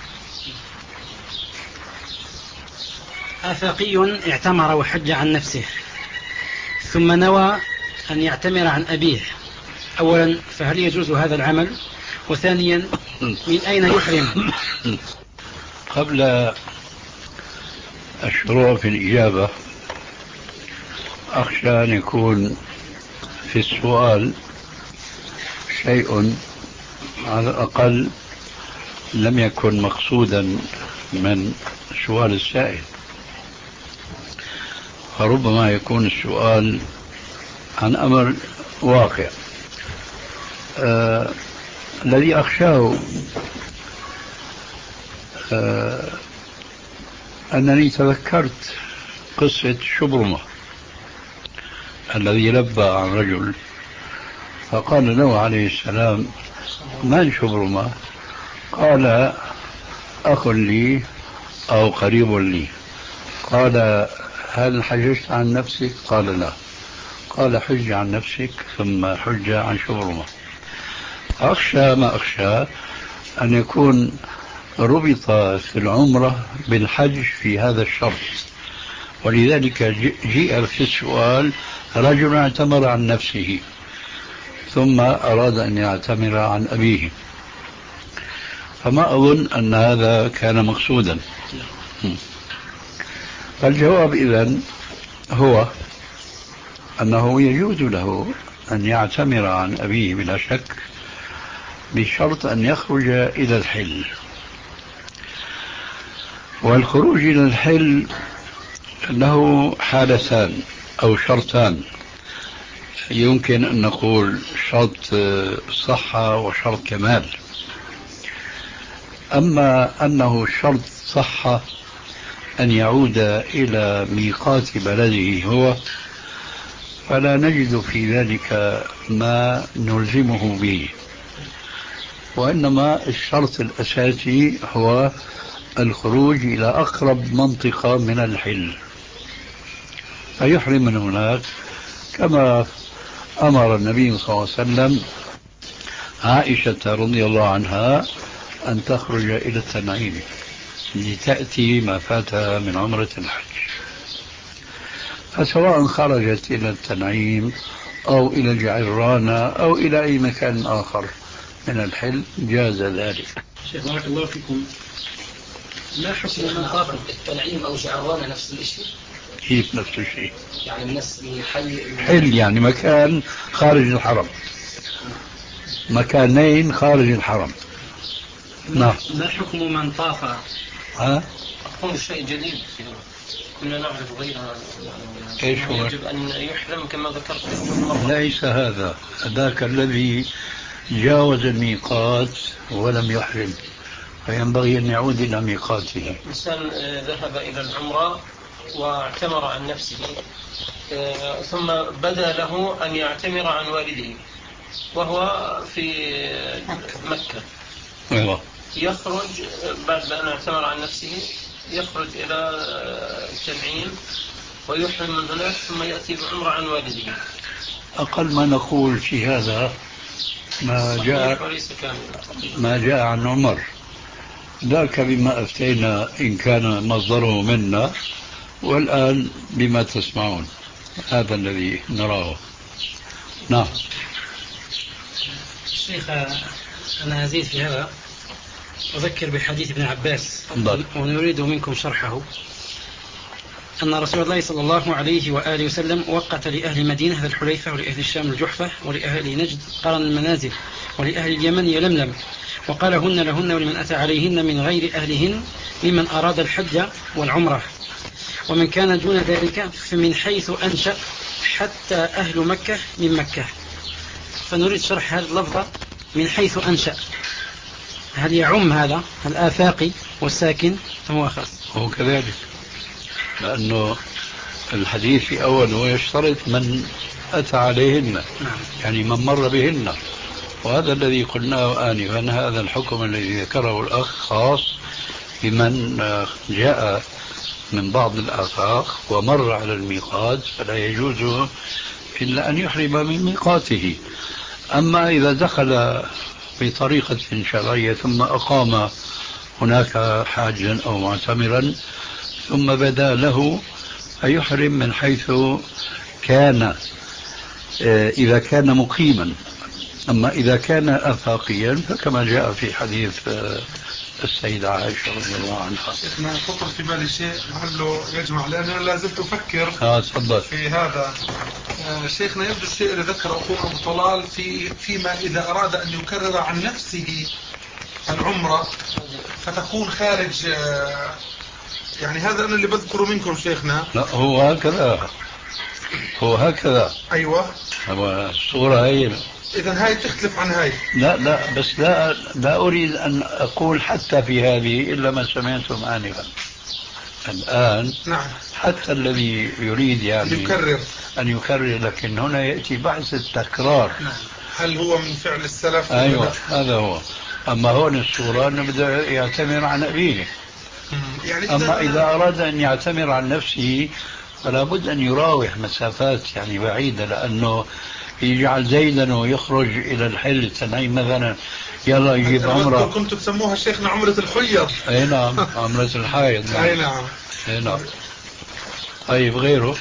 آفاقي اعتمر وحج عن نفسه ثم نوى أن يعتمر عن أبيه، أولا فهل يجوز هذا العمل؟ وثانيا من أين يحرم؟ قبل الشروع في الإجابة أخشى أن يكون في السؤال شيء على الأقل لم يكن مقصودا من سؤال السائل، فربما يكون السؤال عن أمر واقع. آه الذي أخشاه آه أنني تذكرت قصة شبرمة الذي لبى عن رجل فقال له عليه السلام: من شبرمة؟ قال: أخ لي أو قريب لي. قال: هل حججت عن نفسك؟ قال: لا. قال: حج عن نفسك ثم حج عن شبرمة. أخشى ما أخشى أن يكون ربط في العمرة بالحج في هذا الشرط، ولذلك جيء في السؤال رجل اعتمر عن نفسه ثم أراد أن يعتمر عن أبيه، فما أظن أن هذا كان مقصودا. فالجواب إذن هو أنه يجوز له أن يعتمر عن أبيه بلا شك، بشرط أن يخرج إلى الحل. والخروج إلى الحل له حالتان أو شرطان، يمكن أن نقول شرط صحة وشرط كمال. أما أنه شرط صحة أن يعود إلى ميقات بلده هو، فلا نجد في ذلك ما نلزمه به، وإنما الشرط الأساسي هو الخروج إلى أقرب منطقة من الحل فيحرم من هناك، كما أمر النبي صلى الله عليه وسلم عائشة رضي الله عنها أن تخرج إلى التنعيم لتأتي ما فاتها من عمرة الحج. فسواء خرجت إلى التنعيم أو إلى الجعرانة أو إلى أي مكان آخر من الحل جاز ذلك. شيخ بارك الله فيكم، ما حكم من طاف التنعيم أو جعرانة نفس الشيء؟ كيف نفس الشيء؟ يعني من نفس الحي. حل يعني مكان خارج الحرم، مكانين خارج الحرم. نعم. ما حكم من طاف؟ ها؟ أقول شيء جديد كنا نعرف غيرها. ايش هو؟ يجب أن يحرم كما ذكرت في أول مرة. ليس هذا، ذاك الذي جاوز الميقات ولم يحرم، فينبغي أن يعود إلى ميقاته. إنسان ذهب إلى العمرة واعتمر عن نفسه، ثم بدا له أن يعتمر عن والده وهو في مكة. أيوة. يخرج بعد أن اعتمر عن نفسه، يخرج إلى التنعيم ويحرم من هناك، ثم يأتي بعمرة عن والده. أقل ما نقول في هذا ما جاء ما جاء عن عمر، ذاك بما أفتينا إن كان مصدره منا، والآن بما تسمعون هذا الذي نراه. نعم. الشيخ أنا أزيد في هذا، أذكر بحديث ابن عباس ضل. ونريد منكم شرحه. أن رسول الله صلى الله عليه وآله وسلم وقت لأهل مدينة ذا الحليفة، ولأهل الشام الجحفة، ولأهل نجد قرن المنازل، ولأهل اليمن يلملم، وقال هن لهن ولمن أتى عليهن من غير أهلهن ممن أراد الحج والعمرة، ومن كان دون ذلك فمن حيث أنشأ حتى أهل مكة من مكة. فنريد شرح هذا اللفظ من حيث أنشأ، هل يعم هذا الآفاقي والساكن فهو أخص؟ هو كذلك، لأنه الحديث في أوله يشترط من أتى عليهن، يعني من مر بهن، وهذا الذي قلناه آنفا، هذا الحكم الذي ذكره الأخ خاص بمن جاء من بعض الآفاق ومر على الميقات، فلا يجوز إلا أن يحرم من ميقاته. أما إذا دخل بطريقة شرعية ثم أقام هناك حاجا أو معتمرا ثم بدا له فيحرم من حيث كان إذا كان مقيما. أما إذا كان آفاقيا فكما جاء في حديث السيدة عائشة رضي الله عنها. شيخنا خطر في بالي شيء لعله يجمع، لأنه لا زلت أفكر آه تفضل في هذا. آه شيخنا يبدو الشيء اللي ذكره أخونا أبو طلال في فيما إذا أراد أن يكرر عن نفسه العمرة فتكون خارج، آه يعني هذا أنا اللي بذكره منكم شيخنا. لا هو هكذا، هو هكذا. أيوة. هو الصورة هي. إذن هاي تختلف عن هاي. لا لا بس لا لا أريد أن أقول حتى في هذه إلا ما سمعتم آنفا. الآن نعم. حتى الذي يريد يعني يكرر أن يكرر، لكن هنا يأتي بحث التكرار. نعم. هل هو من فعل السلف؟ أيوة هذا هو. أما هون الصورة أنه بده يعتمر عن أبيه. يعني أما إذا أراد أن يعتمر عن نفسه فلا بد أن يراوح مسافات يعني بعيدة، لأنه يجعل زيدا ويخرج إلى الحل التنعيم مثلا، يلا يجيب عمرة. كنتوا تسموها شيخنا عمرة الحيض. أي نعم عمرة الحائض. نعم. أي نعم. أي نعم. طيب غيره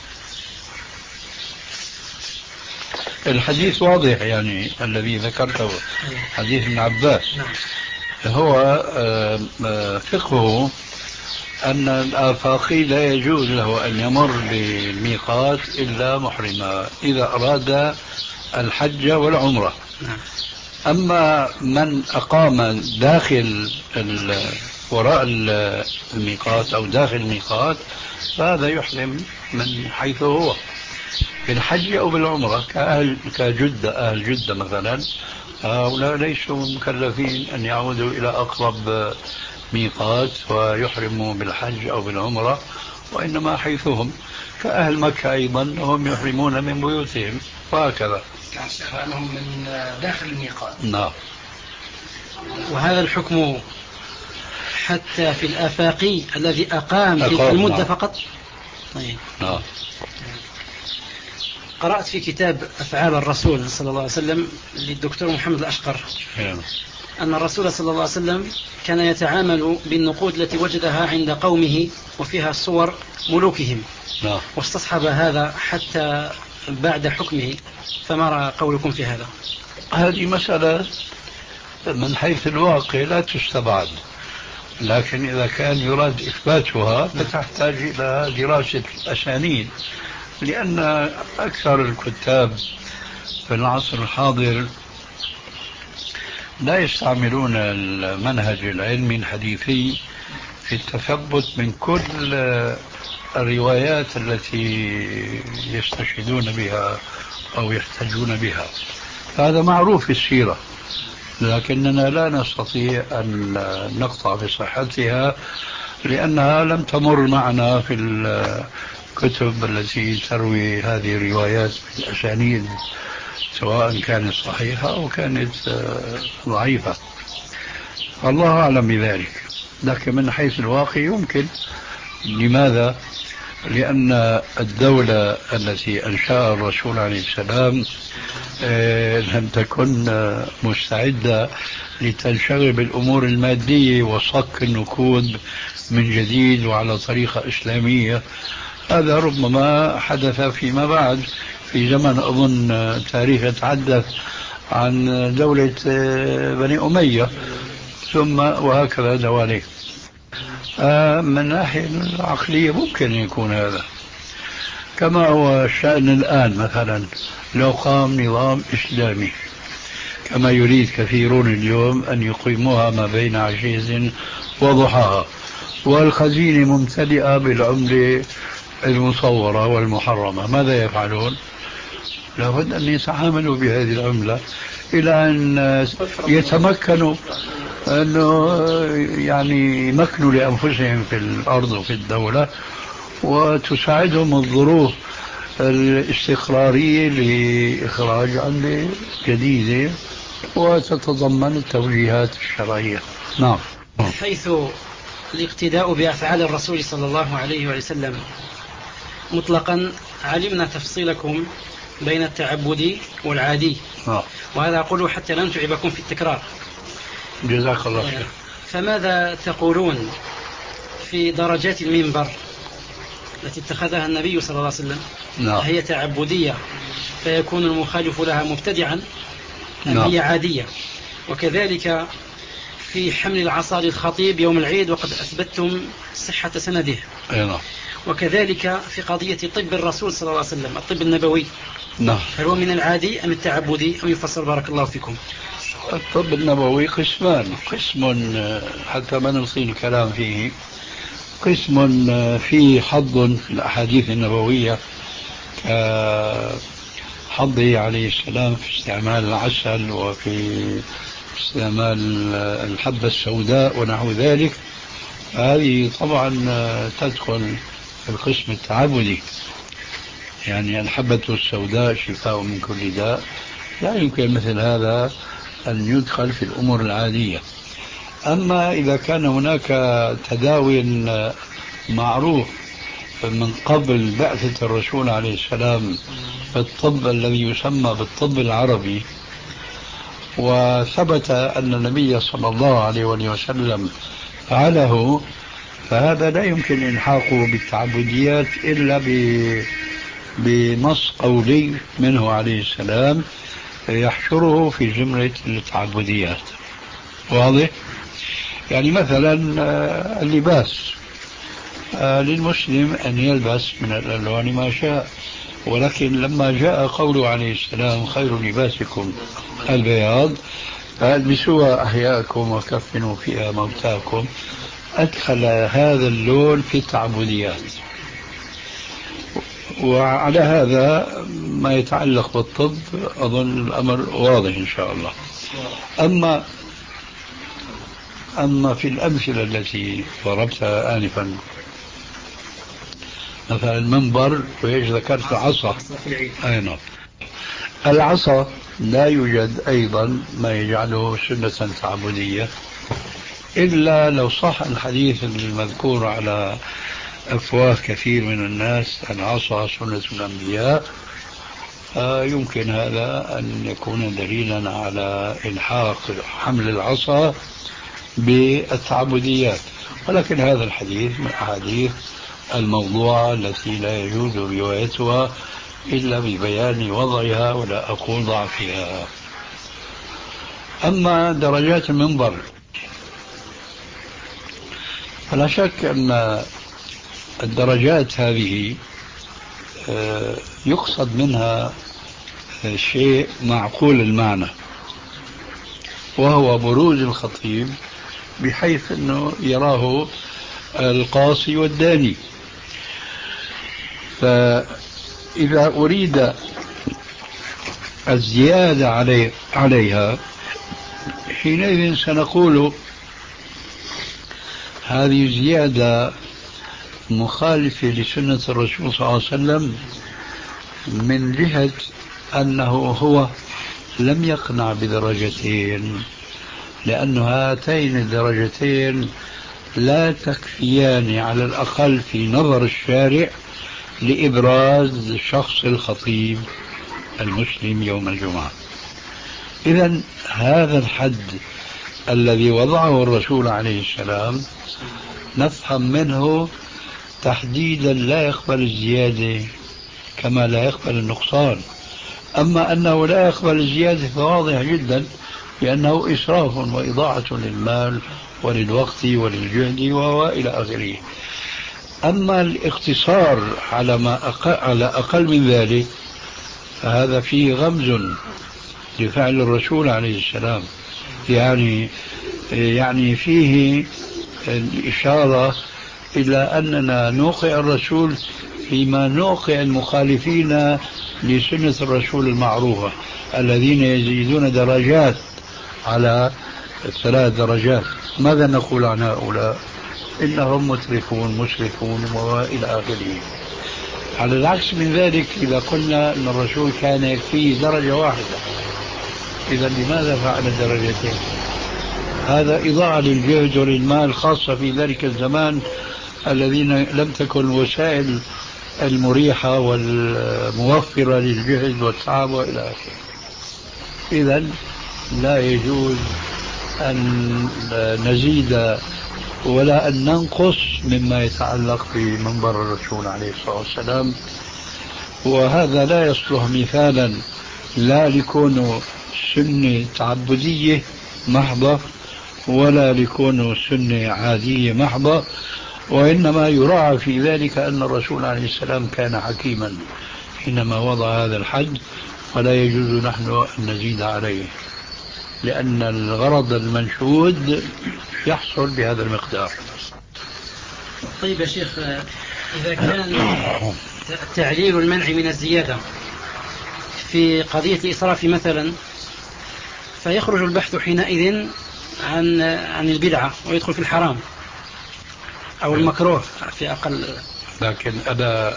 الحديث واضح يعني الذي ذكرته حديث ابن عباس. هو فقهه أن الآفاقي لا يجوز له أن يمر بالميقات إلا محرما إذا أراد الحج والعمرة. أما من أقام داخل وراء الميقات أو داخل الميقات فهذا يحرم من حيث هو بالحج أو بالعمرة، كأهل كجدة، أهل جدة مثلا هؤلاء ليسوا مكلفين أن يعودوا إلى أقرب ميقات ويحرموا بالحج أو بالعمرة، وإنما حيثهم كأهل مكة أيضا هم يحرمون من بيوتهم وهكذا. كأنهم من داخل الميقات. نعم. وهذا الحكم حتى في الآفاقي الذي أقام تلك المدة. نعم. فقط. طيب. نعم. قرأت في كتاب أفعال الرسول صلى الله عليه وسلم للدكتور محمد الأشقر أن الرسول صلى الله عليه وسلم كان يتعامل بالنقود التي وجدها عند قومه وفيها صور ملوكهم. نعم. واستصحب هذا حتى بعد حكمه، فما رأى قولكم في هذا؟ هذه مسألة من حيث الواقع لا تستبعد، لكن إذا كان يراد إثباتها فتحتاج إلى دراسة الأسانيد، لأن أكثر الكتاب في العصر الحاضر لا يستعملون المنهج العلمي الحديثي في التثبت من كل الروايات التي يستشهدون بها أو يحتجون بها. هذا معروف في السيرة، لكننا لا نستطيع أن نقطع بصحتها لأنها لم تمر معنا في الكتب التي تروي هذه الروايات بالأسانيد، سواء كانت صحيحة أو كانت ضعيفة. الله أعلم بذلك. لكن من حيث الواقع يمكن. لماذا؟ لأن الدولة التي أنشأها الرسول عليه السلام لم تكن مستعدة لتنشغل بالأمور المادية وصك النقود من جديد وعلى طريقة إسلامية. هذا ربما حدث فيما بعد في زمن أظن تاريخ يتحدث عن دولة بني أمية ثم وهكذا دواليك. من الناحية العقلية ممكن يكون هذا، كما هو الشأن الآن. مثلا لو قام نظام إسلامي كما يريد كثيرون اليوم أن يقيموها ما بين عشية وضحاها، والخزينة ممتلئة بالعملة المصورة والمحرمة، ماذا يفعلون؟ لابد أن يتعاملوا بهذه العملة إلى أن يتمكنوا أنه يعني يمكنوا لأنفسهم في الأرض وفي الدولة، وتساعدهم الظروف الاستقرارية لإخراج عملة جديدة وتتضمن التوجيهات الشرعية. نعم. حيث الاقتداء بأفعال الرسول صلى الله عليه وسلم مطلقا، علمنا تفصيلكم بين التعبدي والعادي، آه. وهذا أقوله حتى لا نتعبكم في التكرار. جزاك الله خير. فماذا تقولون في درجات المنبر التي اتخذها النبي صلى الله عليه وسلم؟ نعم. هي تعبدية فيكون المخالف لها مبتدعا أم نعم. هي عادية؟ وكذلك في حمل العصا للخطيب يوم العيد وقد أثبتتم صحة سنده. نعم. وكذلك في قضية طب الرسول صلى الله عليه وسلم، الطب النبوي، نعم. هل هو من العادي أم التعبدي أم يفسر؟ بارك الله فيكم. الطب النبوي قسمان، قسم حتى ما نلقي الكلام فيه، قسم فيه حظ في الأحاديث النبوية كحظه عليه السلام في استعمال العسل وفي استعمال الحبة السوداء ونحو ذلك، هذه طبعا تدخل في القسم التعبدي. يعني الحبة السوداء شفاء من كل داء، لا يمكن مثل هذا أن يدخل في الأمور العادية. أما إذا كان هناك تداوي معروف من قبل بعثة الرسول عليه السلام في الطب الذي يسمى بالطب العربي، وثبت أن النبي صلى الله عليه وسلم فعله، فهذا لا يمكن إلحاقه بالتعبديات إلا بنص قولي منه عليه السلام يحشره في جملة التعبديات. واضح؟ يعني مثلا اللباس، للمسلم أن يلبس من الألوان ما شاء، ولكن لما جاء قوله عليه السلام خير لباسكم البياض فالبسوها أحياءكم وكفنوا فيها موتاكم، أدخل هذا اللون في التعبديات. وعلى هذا ما يتعلق بالطب أظن الأمر واضح إن شاء الله. أما أما في الأمثلة التي ضربتها آنفا، مثلا المنبر وإيش ذكرت العصا، أي نعم، العصا لا يوجد أيضا ما يجعله سنة تعبدية إلا لو صح الحديث المذكور على أفواه كثير من الناس العصا سنة الأنبياء، يمكن هذا أن يكون دليلا على إلحاق حمل العصا بالتعبديات. ولكن هذا الحديث من الأحاديث الموضوعة التي لا يجوز روايتها إلا ببيان وضعها ولا أقول ضعفها. أما درجات المنبر فلا شك أن الدرجات هذه يقصد منها شيء معقول المعنى، وهو بروز الخطيب بحيث أنه يراه القاصي والداني. فإذا أريد الزيادة علي عليها حينئذ سنقول هذه زيادة مخالفة لسنة الرسول صلى الله عليه وسلم من جهة أنه هو لم يقنع بدرجتين، لأن هاتين الدرجتين لا تكفيان على الأقل في نظر الشارع لإبراز شخص الخطيب المسلم يوم الجمعة. إذن هذا الحد الذي وضعه الرسول عليه السلام نفهم منه تحديدا لا يقبل الزيادة كما لا يقبل النقصان. أما أنه لا يقبل الزيادة فواضح جدا، لأنه إسراف وإضاعة للمال وللوقت وللجهد وإلى آخره. أما الاقتصار على ما أقل, على أقل من ذلك فهذا فيه غمز لفعل الرسول عليه السلام، يعني يعني فيه الإشارة إلى أننا نوقع الرسول فيما نوقع المخالفين لسنة الرسول المعروفة الذين يزيدون درجات على ثلاث درجات. ماذا نقول عن هؤلاء؟ إنهم مترفون مسرفون وإلى آخره. على العكس من ذلك إذا قلنا أن الرسول كان يكفيه درجة واحدة، إذا لماذا فعل درجتين؟ هذا إضاعة للجهد وللمال، خاصة في ذلك الزمان الذين لم تكن الوسائل المريحة والموفرة للجهد والتعب وإلى آخره. إذا لا يجوز أن نزيد ولا أن ننقص مما يتعلق بمنبر الرسول عليه الصلاة والسلام. وهذا لا يصلح مثالا لا لكونه سنة تعبدية محضة ولا لكونه سنة عادية محضة، وإنما يراعى في ذلك أن الرسول عليه السلام كان حكيما حينما وضع هذا الحد، ولا يجوز نحن أن نزيد عليه، لأن الغرض المنشود يحصل بهذا المقدار. طيب يا شيخ، إذا كان تعليل المنع من الزيادة في قضية الإسراف مثلا، فيخرج البحث حينئذ عن عن البدعة ويدخل في الحرام أو المكروه في أقل. لكن أنا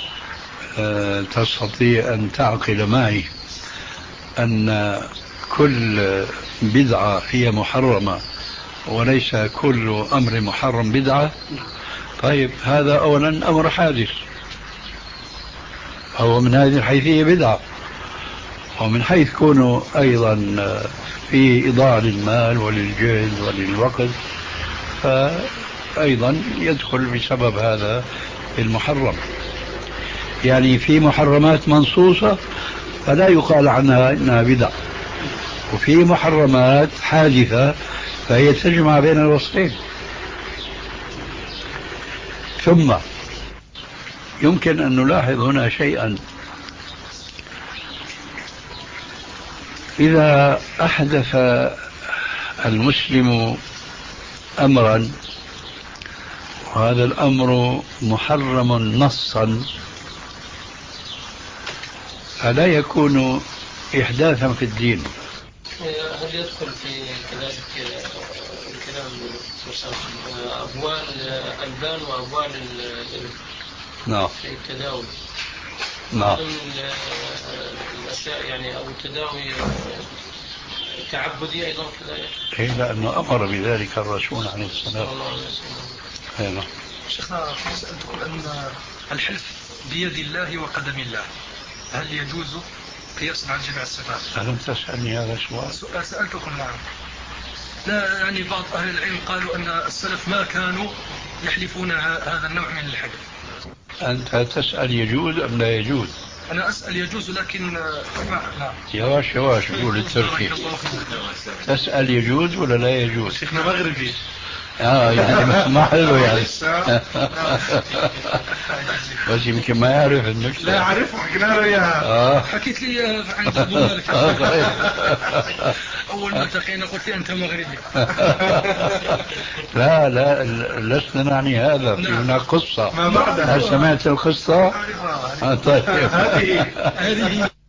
تستطيع أن تعقل معي أن كل بدعة هي محرمة وليس كل أمر محرم بدعة؟ طيب هذا أولا أمر حادث، هو من هذه الحيثية بدعة، ومن حيث كونه أيضا في إضاعة للمال وللجهد وللوقت فأيضا يدخل بسبب هذا المحرم. يعني في محرمات منصوصة فلا يقال عنها إنها بدعة، وفي محرمات حادثة فهي تجمع بين الوصفين. ثم يمكن أن نلاحظ هنا شيئا، إذا أحدث المسلم أمرا وهذا الأمر محرم نصا فلا يكون إحداثا في الدين. هل يدخل في كذلك الكلام أبوال الألبان وأبوال نعم في التداوي؟ نعم الأشياء يعني أو التداوي تعبدي أيضا كذلك؟ إيه، لأنه أمر بذلك الرسول عليه السلام. نعم. شيخنا سألتكم أن الحلف بيد الله وقدم الله، هل يجوز قياسا على جميع الصفات؟ ألم تسألني هذا السؤال؟ سألتكم نعم. لا يعني بعض أهل العلم قالوا أن السلف ما كانوا يحلفون هذا النوع من الحلف. أنت تسأل يجوز أم لا يجوز؟ أنا أسأل يجوز لكن نعم. يواش يواش قول التركي. تسأل يجوز ولا لا يجوز؟ شيخنا مغربي. اه يعني بس ما حلو يعني. لسه. بس يمكن ما يعرف النكتة. لا أعرفه، حكينا له إياها. اه حكيت لي عند أبو مالك. آه، صحيح. أول ما التقينا قلت لي أنت مغربي. لا لا لسنا نعني هذا، في نعم. هناك قصة. ما بعدها. هل سمعت القصة؟ أعرفها. آه، طيب. هذه هذه